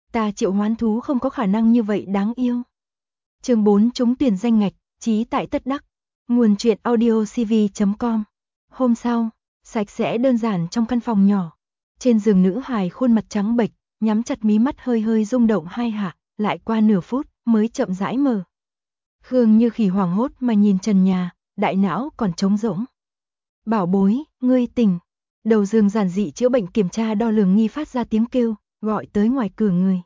Ta triệu hoán thú không có khả năng như vậy đáng yêu. Chương 4 trúng tuyển danh ngạch, chí tại tất đắc. Nguồn truyện audiocv.com. Hôm sau, sạch sẽ đơn giản trong căn phòng nhỏ. Trên giường nữ hài khuôn mặt trắng bệch, nhắm chặt mí mắt hơi hơi rung động hai hạ, lại qua nửa phút mới chậm rãi mở. Khương Như Khỉ hoảng hốt mà nhìn trần nhà, đại não còn trống rỗng. Bảo bối, ngươi tỉnh. Đầu giường giản dị chữa bệnh kiểm tra đo lường nghi phát ra tiếng kêu, gọi tới ngoài cửa người.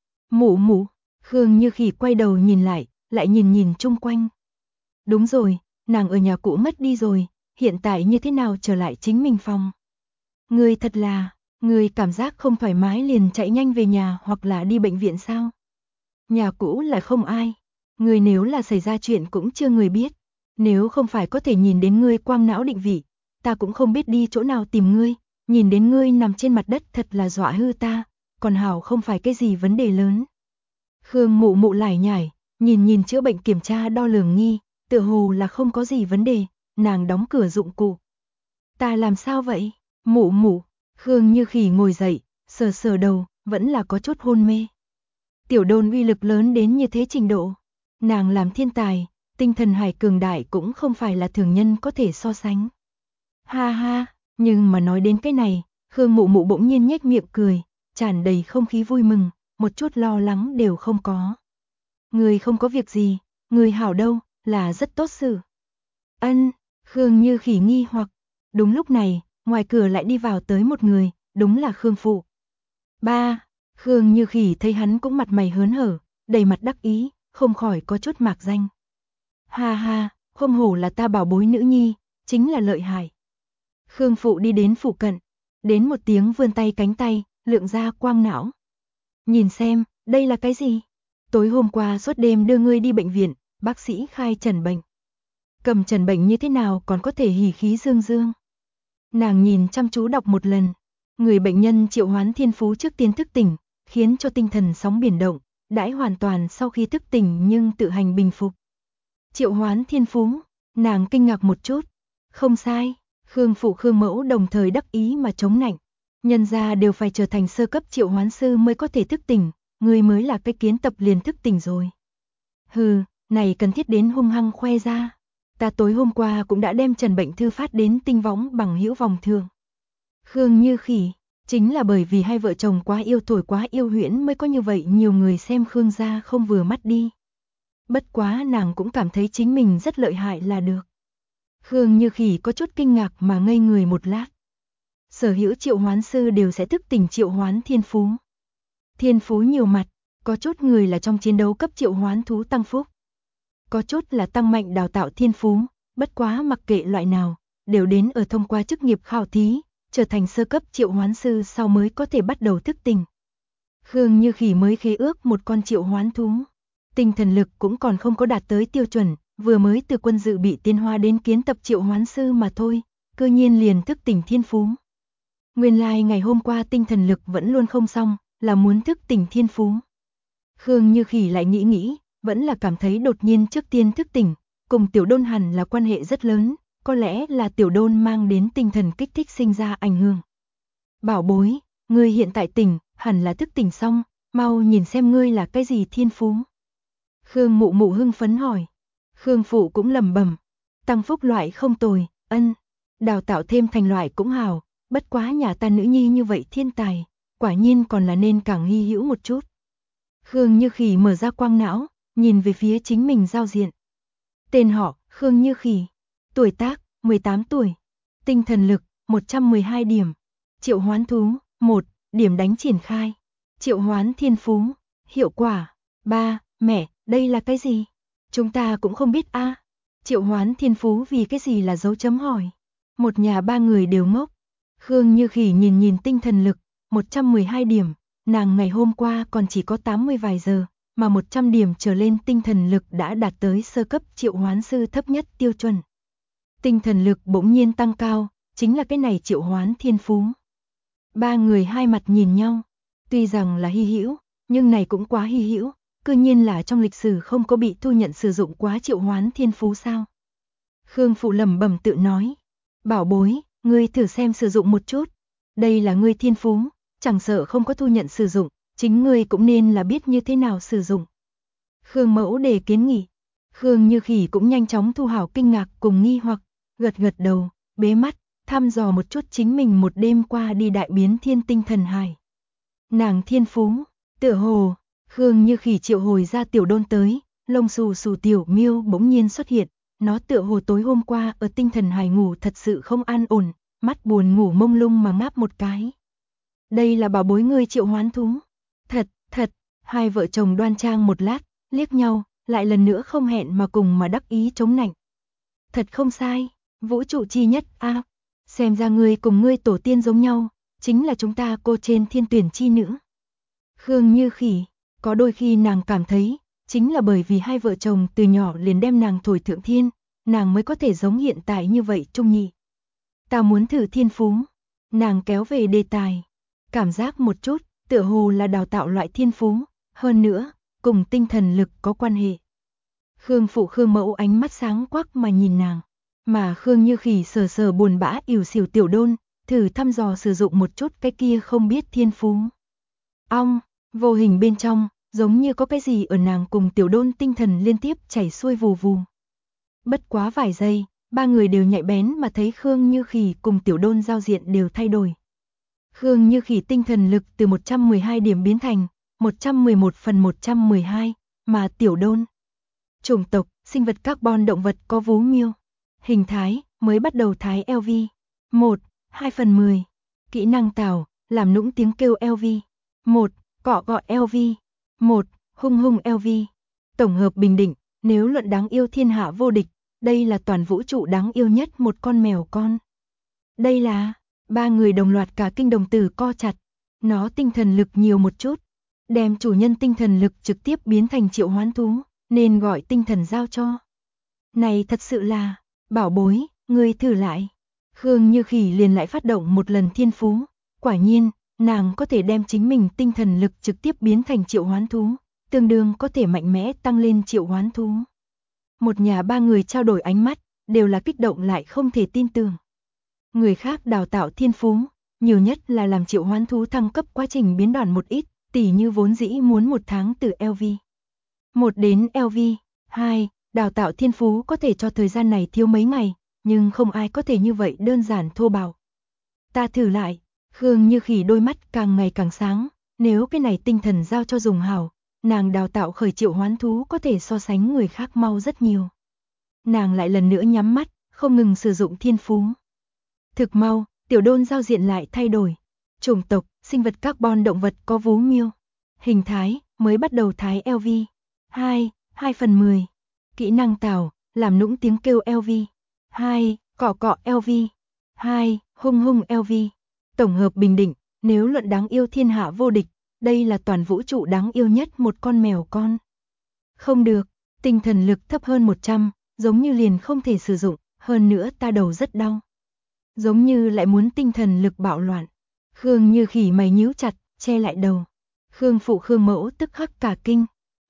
Mụ mụ, Khương Như Khỉ quay đầu nhìn lại nhìn nhìn chung quanh. Đúng rồi, nàng ở nhà cũ mất đi rồi, hiện tại như thế nào trở lại chính mình phòng. Ngươi thật là, ngươi cảm giác không thoải mái liền chạy nhanh về nhà hoặc là đi bệnh viện sao? Nhà cũ là không ai, ngươi nếu là xảy ra chuyện cũng chưa người biết. Nếu không phải có thể nhìn đến ngươi quang não định vị, ta cũng không biết đi chỗ nào tìm ngươi, nhìn đến ngươi nằm trên mặt đất thật là dọa hư ta, còn hảo không phải cái gì vấn đề lớn. Khương mụ mụ lải nhải, nhìn chữa bệnh kiểm tra đo lường nghi, tựa hồ là không có gì vấn đề, nàng đóng cửa dụng cụ. Ta làm sao vậy? Mụ mụ, Khương Như Khỉ ngồi dậy, sờ đầu, vẫn là có chút hôn mê. Tiểu đôn uy lực lớn đến như thế trình độ. Nàng làm thiên tài, tinh thần hải cường đại cũng không phải là thường nhân có thể so sánh. Ha ha, nhưng mà nói đến cái này, Khương mụ mụ bỗng nhiên nhếch miệng cười, tràn đầy không khí vui mừng, một chút lo lắng đều không có. Người không có việc gì, người hảo đâu, là rất tốt sự. Ân, Khương Như Khỉ nghi hoặc. Đúng lúc này, ngoài cửa lại đi vào tới một người, đúng là Khương phụ. Ba, Khương Như Khỉ thấy hắn cũng mặt mày hớn hở, đầy mặt đắc ý, không khỏi có chút mạc danh. Ha ha, không hổ là ta bảo bối nữ nhi, chính là lợi hại. Khương phụ đi đến phụ cận, đến một tiếng vươn tay cánh tay, lượng ra quang não. Nhìn xem, đây là cái gì? Tối hôm qua suốt đêm đưa ngươi đi bệnh viện, bác sĩ khai trần bệnh. Cầm trần bệnh như thế nào còn có thể hỉ khí dương dương. Nàng nhìn chăm chú đọc một lần. Người bệnh nhân triệu hoán thiên phú trước tiên thức tỉnh, khiến cho tinh thần sóng biển động, đãi hoàn toàn sau khi thức tỉnh nhưng tự hành bình phục. Triệu hoán thiên phú, nàng kinh ngạc một chút. Không sai, Khương phụ Khương mẫu đồng thời đắc ý mà chống nạnh. Nhân gia đều phải trở thành sơ cấp triệu hoán sư mới có thể thức tỉnh, người mới là cái kiến tập liền thức tỉnh rồi. Hừ, này cần thiết đến hung hăng khoe ra. Ta tối hôm qua cũng đã đem trần bệnh thư phát đến tinh võng bằng hữu vòng thường. Khương Như Khỉ, chính là bởi vì hai vợ chồng quá yêu thổi quá yêu huyễn mới có như vậy nhiều người xem Khương gia không vừa mắt đi. Bất quá nàng cũng cảm thấy chính mình rất lợi hại là được. Khương Như Khỉ có chút kinh ngạc mà ngây người một lát. Sở hữu triệu hoán sư đều sẽ thức tỉnh triệu hoán thiên phú. Thiên phú nhiều mặt, có chút người là trong chiến đấu cấp triệu hoán thú tăng phúc. Có chút là tăng mạnh đào tạo thiên phú, bất quá mặc kệ loại nào, đều đến ở thông qua chức nghiệp khảo thí, trở thành sơ cấp triệu hoán sư sau mới có thể bắt đầu thức tỉnh. Khương Như Khỉ mới khế ước một con triệu hoán thú. Tinh thần lực cũng còn không có đạt tới tiêu chuẩn, vừa mới từ quân dự bị tiến hóa đến kiến tập triệu hoán sư mà thôi, cơ nhiên liền thức tỉnh thiên phú. Nguyên lai ngày hôm qua tinh thần lực vẫn luôn không xong, là muốn thức tỉnh thiên phú. Khương Như Khỉ lại nghĩ, vẫn là cảm thấy đột nhiên trước tiên thức tỉnh, cùng tiểu đôn hẳn là quan hệ rất lớn, có lẽ là tiểu đôn mang đến tinh thần kích thích sinh ra ảnh hưởng. Bảo bối, ngươi hiện tại tỉnh, hẳn là thức tỉnh xong, mau nhìn xem ngươi là cái gì thiên phú. Khương mụ mụ hưng phấn hỏi. Khương phụ cũng lẩm bẩm, tăng phúc loại không tồi, ân, đào tạo thêm thành loại cũng hào, bất quá nhà ta nữ nhi như vậy thiên tài, quả nhiên còn là nên càng hy hữu một chút. Khương Như Khỉ mở ra quang não, nhìn về phía chính mình giao diện. Tên họ, Khương Như Khỉ. Tuổi tác, 18 tuổi. Tinh thần lực, 112 điểm. Triệu hoán thú, 1, điểm đánh triển khai. Triệu hoán thiên phú, hiệu quả. 3, mẹ, đây là cái gì? Chúng ta cũng không biết a. Triệu hoán thiên phú vì cái gì là dấu chấm hỏi. Một nhà ba người đều ngốc. Khương Như Khỉ nhìn tinh thần lực, 112 điểm. Nàng ngày hôm qua còn chỉ có 80 vài giờ, mà 100 điểm trở lên tinh thần lực đã đạt tới sơ cấp triệu hoán sư thấp nhất tiêu chuẩn. Tinh thần lực bỗng nhiên tăng cao, chính là cái này triệu hoán thiên phú. Ba người hai mặt nhìn nhau, tuy rằng là hy hữu, nhưng này cũng quá hy hữu, cư nhiên là trong lịch sử không có bị thu nhận sử dụng quá triệu hoán thiên phú sao. Khương phụ lẩm bẩm tự nói, bảo bối, ngươi thử xem sử dụng một chút, đây là ngươi thiên phú, chẳng sợ không có thu nhận sử dụng, chính ngươi cũng nên là biết như thế nào sử dụng. Khương Mẫu đề kiến nghị. Khương Như Khỉ cũng nhanh chóng thu hảo kinh ngạc cùng nghi hoặc, gật gật đầu, bế mắt, thăm dò một chút chính mình một đêm qua đi đại biến thiên tinh thần hải. Nàng thiên phú, tựa hồ, Khương Như Khỉ triệu hồi ra tiểu đôn tới, lông xù xù tiểu miêu bỗng nhiên xuất hiện, nó tựa hồ tối hôm qua ở tinh thần hải ngủ thật sự không an ổn, mắt buồn ngủ mông lung mà ngáp một cái. Đây là bảo bối ngươi triệu hoán thú. Thật, hai vợ chồng đoan trang một lát, liếc nhau, lại lần nữa không hẹn mà cùng mà đắc ý chống nạnh. Thật không sai, vũ trụ chi nhất a, xem ra ngươi cùng ngươi tổ tiên giống nhau, chính là chúng ta cô trên thiên tuyển chi nữ. Khương Như Khỉ, có đôi khi nàng cảm thấy, chính là bởi vì hai vợ chồng từ nhỏ liền đem nàng thổi thượng thiên, nàng mới có thể giống hiện tại như vậy trung nhị. Ta muốn thử thiên phú, nàng kéo về đề tài, cảm giác một chút, tựa hồ là đào tạo loại thiên phú, hơn nữa, cùng tinh thần lực có quan hệ. Khương Phụ Khương Mẫu ánh mắt sáng quắc mà nhìn nàng, mà Khương Như Khỉ sờ sờ buồn bã ỉu xìu tiểu đôn, thử thăm dò sử dụng một chút cái kia không biết thiên phú. Ong, vô hình bên trong, giống như có cái gì ở nàng cùng tiểu đôn tinh thần liên tiếp chảy xuôi vù vù. Bất quá vài giây, ba người đều nhạy bén mà thấy Khương Như Khỉ cùng tiểu đôn giao diện đều thay đổi. Khương Như Khỉ tinh thần lực từ 112 điểm biến thành 111/112, mà tiểu đôn. Chủng tộc, sinh vật carbon động vật có vú miêu. Hình thái, mới bắt đầu thái LV. 1, 2/10. Kỹ năng tào, làm nũng tiếng kêu LV. 1, cọ cọ LV. 1, hung hung LV. Tổng hợp bình định, nếu luận đáng yêu thiên hạ vô địch, đây là toàn vũ trụ đáng yêu nhất một con mèo con. Đây là, ba người đồng loạt cả kinh đồng tử co chặt. Nó tinh thần lực nhiều một chút, đem chủ nhân tinh thần lực trực tiếp biến thành triệu hoán thú, nên gọi tinh thần giao cho. Này thật sự là, bảo bối, ngươi thử lại. Khương Như Khỉ liền lại phát động một lần thiên phú, quả nhiên, nàng có thể đem chính mình tinh thần lực trực tiếp biến thành triệu hoán thú, tương đương có thể mạnh mẽ tăng lên triệu hoán thú. Một nhà ba người trao đổi ánh mắt, đều là kích động lại không thể tin tưởng. Người khác đào tạo thiên phú, nhiều nhất là làm triệu hoán thú thăng cấp quá trình biến đoạn một ít, tỉ như vốn dĩ muốn một tháng từ LV 1 đến LV 2, đào tạo thiên phú có thể cho thời gian này thiếu mấy ngày, nhưng không ai có thể như vậy đơn giản thô bạo. Ta thử lại, Khương Như Khỉ đôi mắt càng ngày càng sáng, nếu cái này tinh thần giao cho dùng hảo, nàng đào tạo khởi triệu hoán thú có thể so sánh người khác mau rất nhiều. Nàng lại lần nữa nhắm mắt, không ngừng sử dụng thiên phú. Thực mau, tiểu đôn giao diện lại thay đổi. Chủng tộc, sinh vật carbon động vật có vú miêu. Hình thái, mới bắt đầu thái LV. 2, 2/10. Kỹ năng tào, làm nũng tiếng kêu LV. 2, cọ cọ LV. 2, hung hung LV. Tổng hợp bình định, nếu luận đáng yêu thiên hạ vô địch, đây là toàn vũ trụ đáng yêu nhất một con mèo con. Không được, tinh thần lực thấp hơn 100, giống như liền không thể sử dụng, hơn nữa ta đầu rất đau. Giống như lại muốn tinh thần lực bạo loạn. Khương Như Khỉ mày nhíu chặt, che lại đầu. Khương Phụ Khương Mẫu tức khắc cả kinh.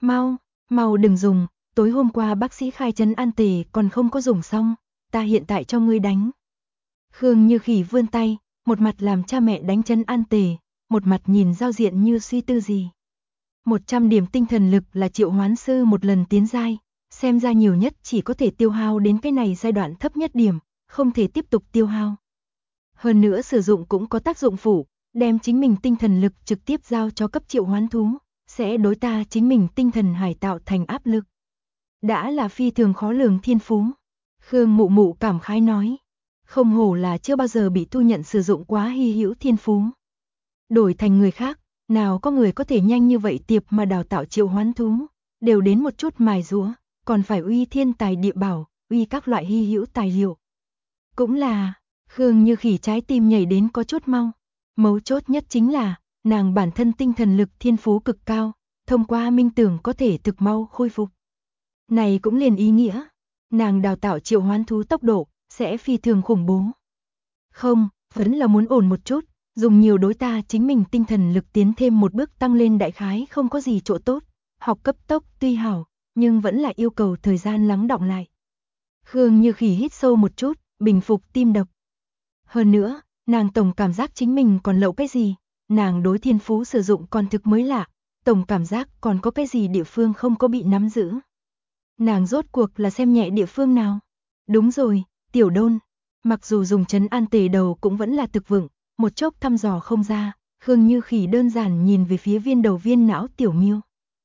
Mau đừng dùng, tối hôm qua bác sĩ khai trấn an tề còn không có dùng xong, ta hiện tại cho ngươi đánh. Khương Như Khỉ vươn tay, một mặt làm cha mẹ đánh trấn an tề, một mặt nhìn giao diện như suy tư gì. 100 điểm tinh thần lực là triệu hoán sư một lần tiến giai, xem ra nhiều nhất chỉ có thể tiêu hao đến cái này giai đoạn thấp nhất điểm, không thể tiếp tục tiêu hao. Hơn nữa sử dụng cũng có tác dụng phụ, đem chính mình tinh thần lực trực tiếp giao cho cấp triệu hoán thú, sẽ đối ta chính mình tinh thần hải tạo thành áp lực. Đã là phi thường khó lường thiên phú. Khương Mụ Mụ cảm khái nói, không hổ là chưa bao giờ bị thu nhận sử dụng quá hy hữu thiên phú. Đổi thành người khác, nào có người có thể nhanh như vậy tiệp mà đào tạo triệu hoán thú, đều đến một chút mài giũa, còn phải uy thiên tài địa bảo, uy các loại hy hữu tài liệu. Cũng là, Khương Như Khỉ trái tim nhảy đến có chút mau. Mấu chốt nhất chính là, nàng bản thân tinh thần lực thiên phú cực cao, thông qua minh tưởng có thể thực mau khôi phục. Này cũng liền ý nghĩa, nàng đào tạo triệu hoán thú tốc độ, sẽ phi thường khủng bố. Không, vẫn là muốn ổn một chút, dùng nhiều đối ta chính mình tinh thần lực tiến thêm một bước tăng lên đại khái không có gì chỗ tốt, học cấp tốc tuy hảo, nhưng vẫn là yêu cầu thời gian lắng đọng lại. Khương Như Khỉ hít sâu một chút, bình phục tim đập. Hơn nữa, nàng tổng cảm giác chính mình còn lậu cái gì, nàng đối thiên phú sử dụng còn thực mới lạ, tổng cảm giác còn có cái gì địa phương không có bị nắm giữ. Nàng rốt cuộc là xem nhẹ địa phương nào? Đúng rồi, Tiểu Đôn. Mặc dù dùng trấn an tề đầu cũng vẫn là thực vững, một chốc thăm dò không ra, Khương Như Khỉ đơn giản nhìn về phía viên đầu viên não Tiểu Miêu.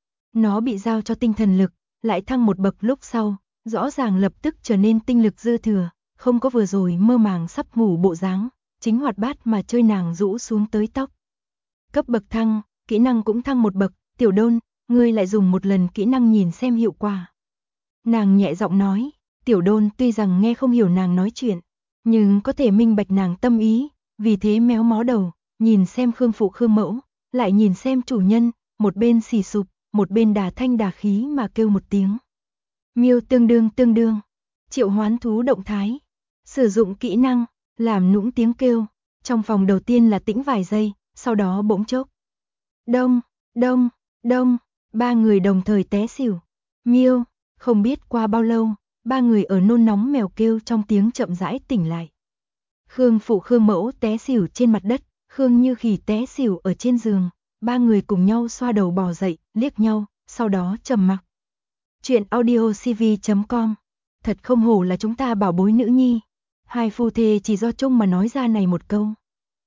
Nó bị giao cho tinh thần lực, lại thăng một bậc lúc sau, rõ ràng lập tức trở nên tinh lực dư thừa, không có vừa rồi mơ màng sắp ngủ bộ dáng, chính hoạt bát mà chơi nàng rũ xuống tới tóc. Cấp bậc thăng, kỹ năng cũng thăng một bậc, Tiểu Đôn, ngươi lại dùng một lần kỹ năng nhìn xem hiệu quả. Nàng nhẹ giọng nói, Tiểu Đôn tuy rằng nghe không hiểu nàng nói chuyện, nhưng có thể minh bạch nàng tâm ý, vì thế méo mó đầu, nhìn xem Khương phụ Khương mẫu, lại nhìn xem chủ nhân, một bên xì sụp, một bên đà thanh đà khí mà kêu một tiếng. Miêu tương đương, triệu hoán thú động thái, sử dụng kỹ năng, làm nũng tiếng kêu, trong phòng đầu tiên là tĩnh vài giây, sau đó bỗng chốc. Đông, đông, đông, ba người đồng thời té xỉu. Miêu, không biết qua bao lâu, ba người ở nôn nóng mèo kêu trong tiếng chậm rãi tỉnh lại. Khương phụ Khương mẫu té xỉu trên mặt đất, Khương Như Khỉ té xỉu ở trên giường, ba người cùng nhau xoa đầu bò dậy, liếc nhau, sau đó trầm mặc. Chuyện audiocv.com. Thật không hổ là chúng ta bảo bối nữ nhi. Hai phu thê chỉ do chung mà nói ra này một câu.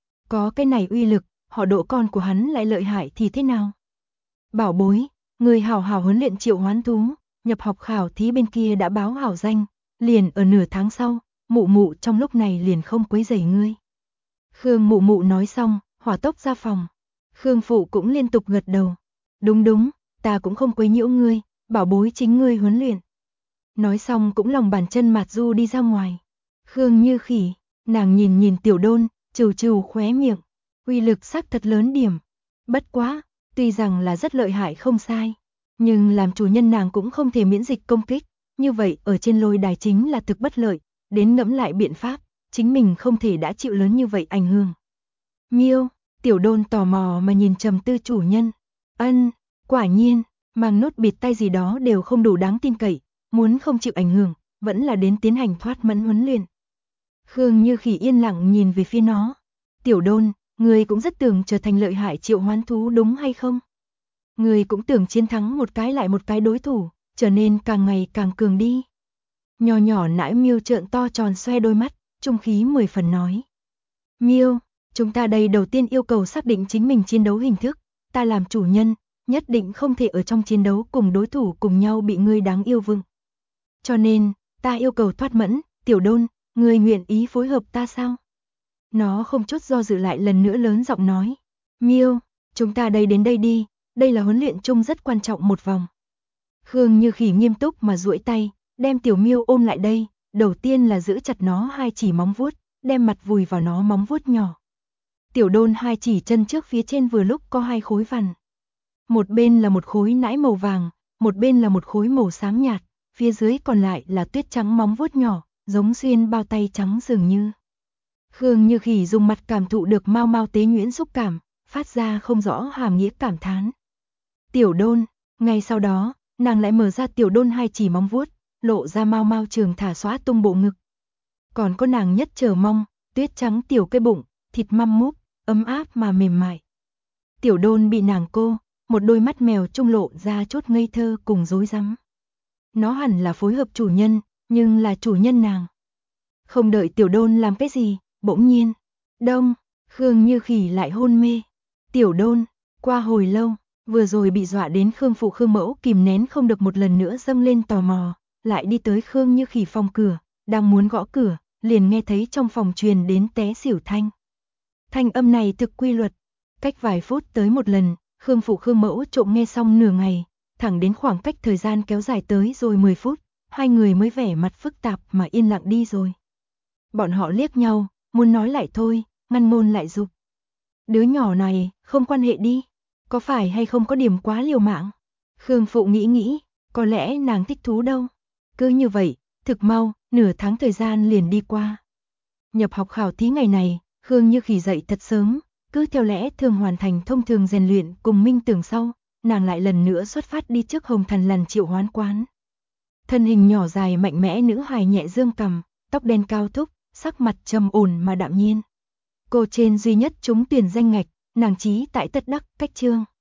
Có cái này uy lực, họ độ con của hắn lại lợi hại thì thế nào? Bảo bối, người hảo hảo huấn luyện triệu hoán thú, nhập học khảo thí bên kia đã báo hảo danh, liền ở nửa tháng sau, mụ mụ trong lúc này liền không quấy rầy ngươi. Khương mụ mụ nói xong, hỏa tốc ra phòng. Khương phụ cũng liên tục gật đầu. Đúng, ta cũng không quấy nhiễu ngươi, bảo bối chính ngươi huấn luyện. Nói xong cũng lòng bàn chân mạt du đi ra ngoài. Khương Như Khỉ, nàng nhìn Tiểu Đôn, trừ khóe miệng, uy lực sắc thật lớn điểm. Bất quá, tuy rằng là rất lợi hại không sai, nhưng làm chủ nhân nàng cũng không thể miễn dịch công kích, như vậy ở trên lôi đài chính là thực bất lợi, đến ngẫm lại biện pháp, chính mình không thể đã chịu lớn như vậy ảnh hưởng. Miêu, Tiểu Đôn tò mò mà nhìn trầm tư chủ nhân. Ân, quả nhiên, mang nốt bịt tay gì đó đều không đủ đáng tin cậy, muốn không chịu ảnh hưởng, vẫn là đến tiến hành thoát mẫn huấn luyện. Khương Như Khỉ yên lặng nhìn về phía nó. Tiểu Đôn, ngươi cũng rất tưởng trở thành lợi hại triệu hoán thú đúng hay không? Ngươi cũng tưởng chiến thắng một cái lại một cái đối thủ, trở nên càng ngày càng cường đi. Nhỏ nhỏ nãi Miêu trợn to tròn xoe đôi mắt, trung khí 10 phần nói. Miêu, chúng ta đây đầu tiên yêu cầu xác định chính mình chiến đấu hình thức, ta làm chủ nhân, nhất định không thể ở trong chiến đấu cùng đối thủ cùng nhau bị ngươi đáng yêu vâng. Cho nên, ta yêu cầu thoát mẫn, Tiểu Đôn, ngươi nguyện ý phối hợp ta sao? Nó không chút do dự lại lần nữa lớn giọng nói. Miêu, chúng ta đến đây đi, đây là huấn luyện chung rất quan trọng một vòng. Khương Như Khỉ nghiêm túc mà duỗi tay, đem Tiểu Miêu ôm lại đây, đầu tiên là giữ chặt nó hai chỉ móng vuốt, đem mặt vùi vào nó móng vuốt nhỏ. Tiểu Đôn hai chỉ chân trước phía trên vừa lúc có hai khối vằn. Một bên là một khối nãi màu vàng, một bên là một khối màu xám nhạt, phía dưới còn lại là tuyết trắng móng vuốt nhỏ, giống xuyên bao tay trắng dường như. Khương Như Khỉ dùng mặt cảm thụ được mau mau tế nhuyễn xúc cảm, phát ra không rõ hàm nghĩa cảm thán. Tiểu Đôn, ngay sau đó, nàng lại mở ra Tiểu Đôn hai chỉ móng vuốt, lộ ra mau mau trường thả xóa tung bộ ngực. Còn có nàng nhất chờ mong, tuyết trắng tiểu cái bụng, thịt măm múp, ấm áp mà mềm mại. Tiểu Đôn bị nàng cô, một đôi mắt mèo trung lộ ra chút ngây thơ cùng rối rắm. Nó hẳn là phối hợp chủ nhân, nhưng là chủ nhân nàng. Không đợi Tiểu Đôn làm cái gì, bỗng nhiên, đông, Khương Như Khỉ lại hôn mê. Tiểu Đôn, qua hồi lâu, vừa rồi bị dọa đến Khương phụ Khương mẫu kìm nén không được một lần nữa dâng lên tò mò, lại đi tới Khương Như Khỉ phòng cửa, đang muốn gõ cửa, liền nghe thấy trong phòng truyền đến té xỉu thanh. Thanh âm này thực quy luật, cách vài phút tới một lần, Khương phụ Khương mẫu trộm nghe xong nửa ngày, thẳng đến khoảng cách thời gian kéo dài tới rồi 10 phút, hai người mới vẻ mặt phức tạp mà yên lặng đi rồi. Bọn họ liếc nhau, muốn nói lại thôi, ngăn ngôn lại dục. Đứa nhỏ này, không quan hệ đi, có phải hay không có điểm quá liều mạng? Khương phụ nghĩ, có lẽ nàng thích thú đâu. Cứ như vậy, thực mau, nửa tháng thời gian liền đi qua. Nhập học khảo thí ngày này, Khương Như Khỉ dậy thật sớm, cứ theo lẽ thường hoàn thành thông thường rèn luyện cùng Minh Tưởng sau, nàng lại lần nữa xuất phát đi trước Hồng Thần Lần triệu hoán quán. Thân hình nhỏ dài mạnh mẽ nữ hài nhẹ dương cằm, tóc đen cao thúc, sắc mặt trầm ổn mà đạm nhiên. Cô trên duy nhất trúng tuyển danh ngạch, nàng chí tại tất đắc, cách chương.